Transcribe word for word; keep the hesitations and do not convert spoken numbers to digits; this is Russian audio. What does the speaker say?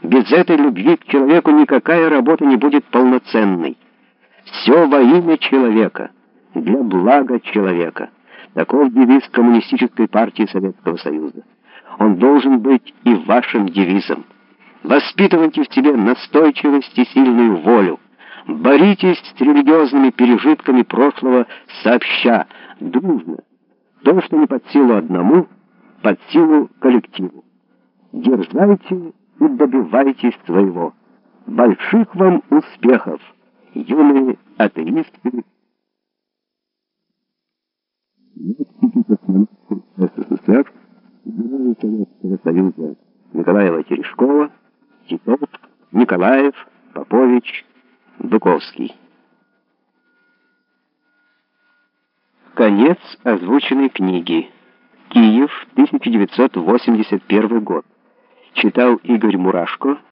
Без этой любви к человеку никакая работа не будет полноценной. Все во имя человека, для блага человека. Таков девиз Коммунистической партии Советского Союза. Он должен быть и вашим девизом. Воспитывайте в себе настойчивость и сильную волю. Боритесь с религиозными пережитками прошлого сообща, дружно. То, что не под силу одному, под силу коллективу. Дерзайте и добивайтесь своего. Больших вам успехов, юные атеисты. СССР, герои Советского Союза Николаева Терешкова, Титов, Николаев, Попович, Быковский. Конец озвученной книги. Киев, тысяча девятьсот восемьдесят первый год. Читал Игорь Мурашко.